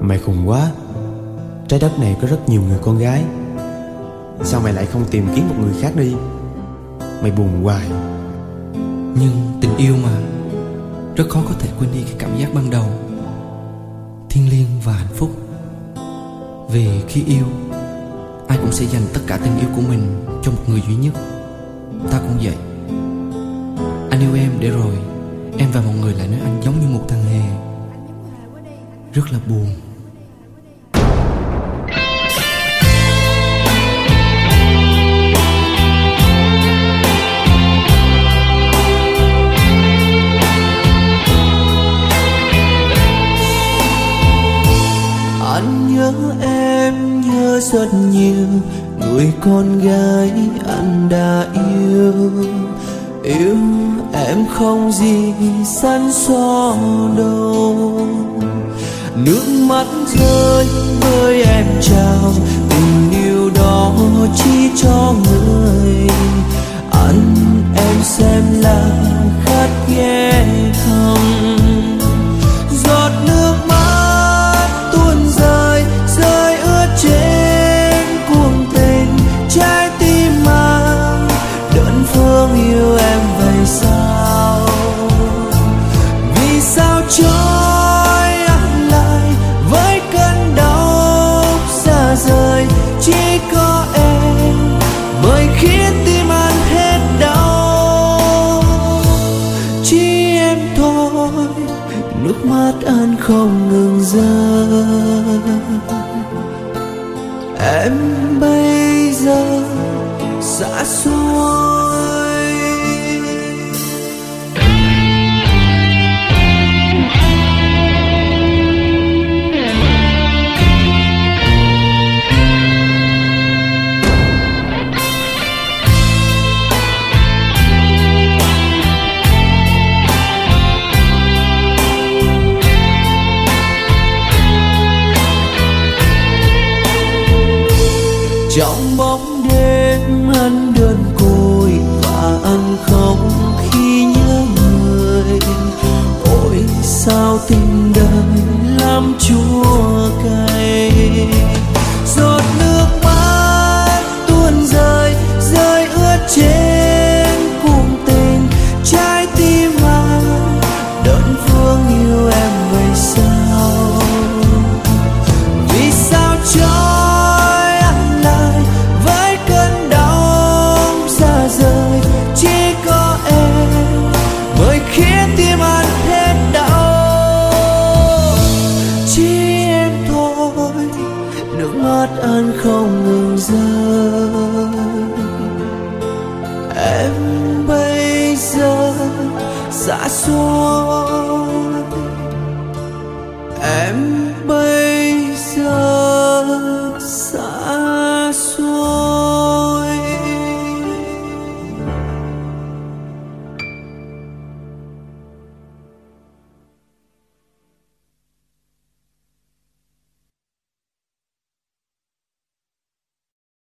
Mày khùng quá. Trái đất này có rất nhiều người con gái, sao mày lại không tìm kiếm một người khác đi? Mày buồn hoài. Nhưng tình yêu mà, rất khó có thể quên đi cái cảm giác ban đầu thiêng liêng và hạnh phúc. Vì khi yêu, ai cũng sẽ dành tất cả tình yêu của mình cho một người duy nhất. Ta cũng vậy. Anh yêu em để rồi em và mọi người lại nói anh giống như một thằng hề. Rất là buồn. Anh nhớ em, nhớ rất nhiều người con gái anh đã yêu. Yêu em không gì săn so đâu. Nước mắt rơi với em trao tình yêu đó chỉ cho người. Anh em xem là khát ghé không. Giọt nước mắt tuôn rơi, rơi ướt trên cuồng tình. Trái tim mang đơn phương yêu em vậy sao? Vì sao trói anh lại với cơn đau xa rời? Chỉ có em mới khiến tim anh hết đau. Chỉ em thôi, nước mắt anh không ngừng rơi. Em bây giờ xa xôi. Trong bóng đêm anh đơn côi và anh khóc khi nhớ người. Ôi sao tình đời lắm chua cay. Giọt nước mắt tuôn rơi, rơi ướt trên cuồng tình. Trái tim anh đơn phương yêu em vậy sao? Vì sao cho khiến tim anh hết đau? Chỉ em thôi, nước mắt anh không ngừng rơi. Em bây giờ xa xôi.